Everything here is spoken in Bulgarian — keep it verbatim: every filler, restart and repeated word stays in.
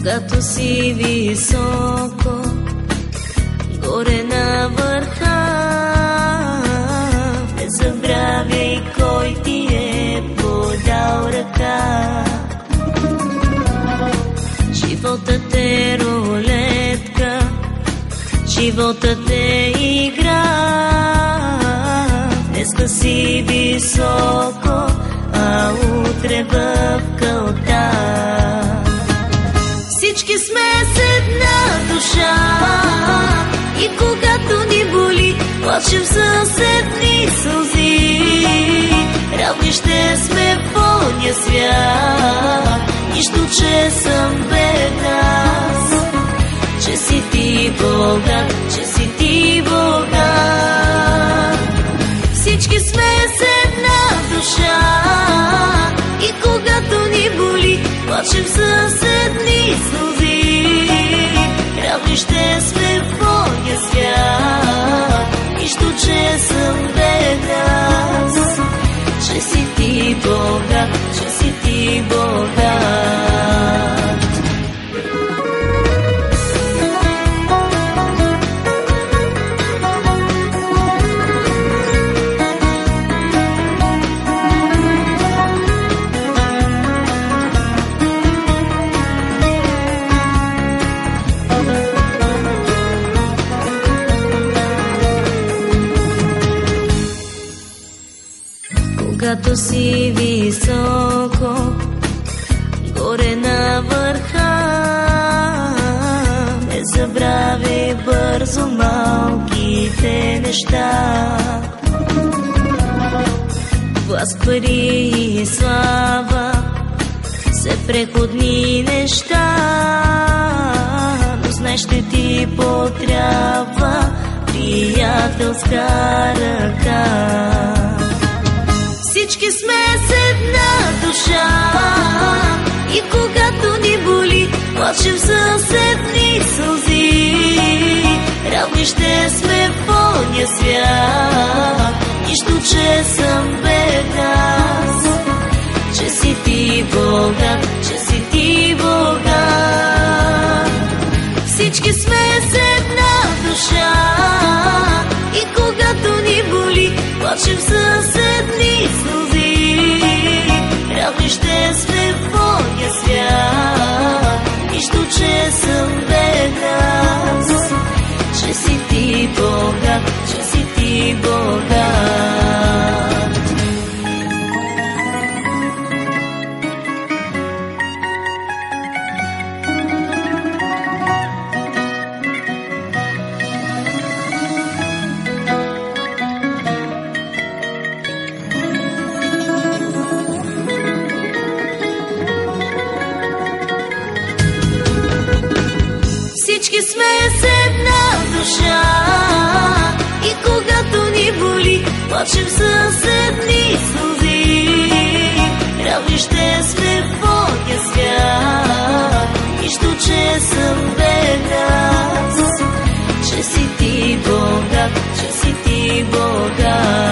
Когато си високо, горе на върха, не забравяй кой ти е подал ръка. Животът е рулетка, животът е игра. Днеска си високо, а утре в кълта. Всички сме с една душа и когато ни боли, плачем със едни сълзи. Равни ще сме в оня свят, нищо, че съм без нас. Че си ти богат, че си ти богат. Всички сме с една душа и когато ни боли, плачем със едни сълзи. Равни ще сме в оня свят, нищо, че съм без нас. Че си ти богат, че си ти богат. Когато си високо, горе на върха, не забравяй бързо малките неща. Власт, пари и слава са преходни неща, но знай, ще ти потрябва приятелска ръка. Всички сме с една душа и когато ни боли, плачем със едни сълзи. Равни ще сме в оня свят, нищо, че съм без нас. Че си ти богат, че си ти богат. Всички сме с една душа и когато ни боли, плачем със едни сълзи. Равни ще сме в оня свят, нищо, че съм без нас. Че си ти богат, че си ти богат. Всички сме с една душа и когато ни боли, плачем със едни сълзи. Равни ще сме в оня свят, нищо, че съм без нас. Че си ти богат, че си ти богат.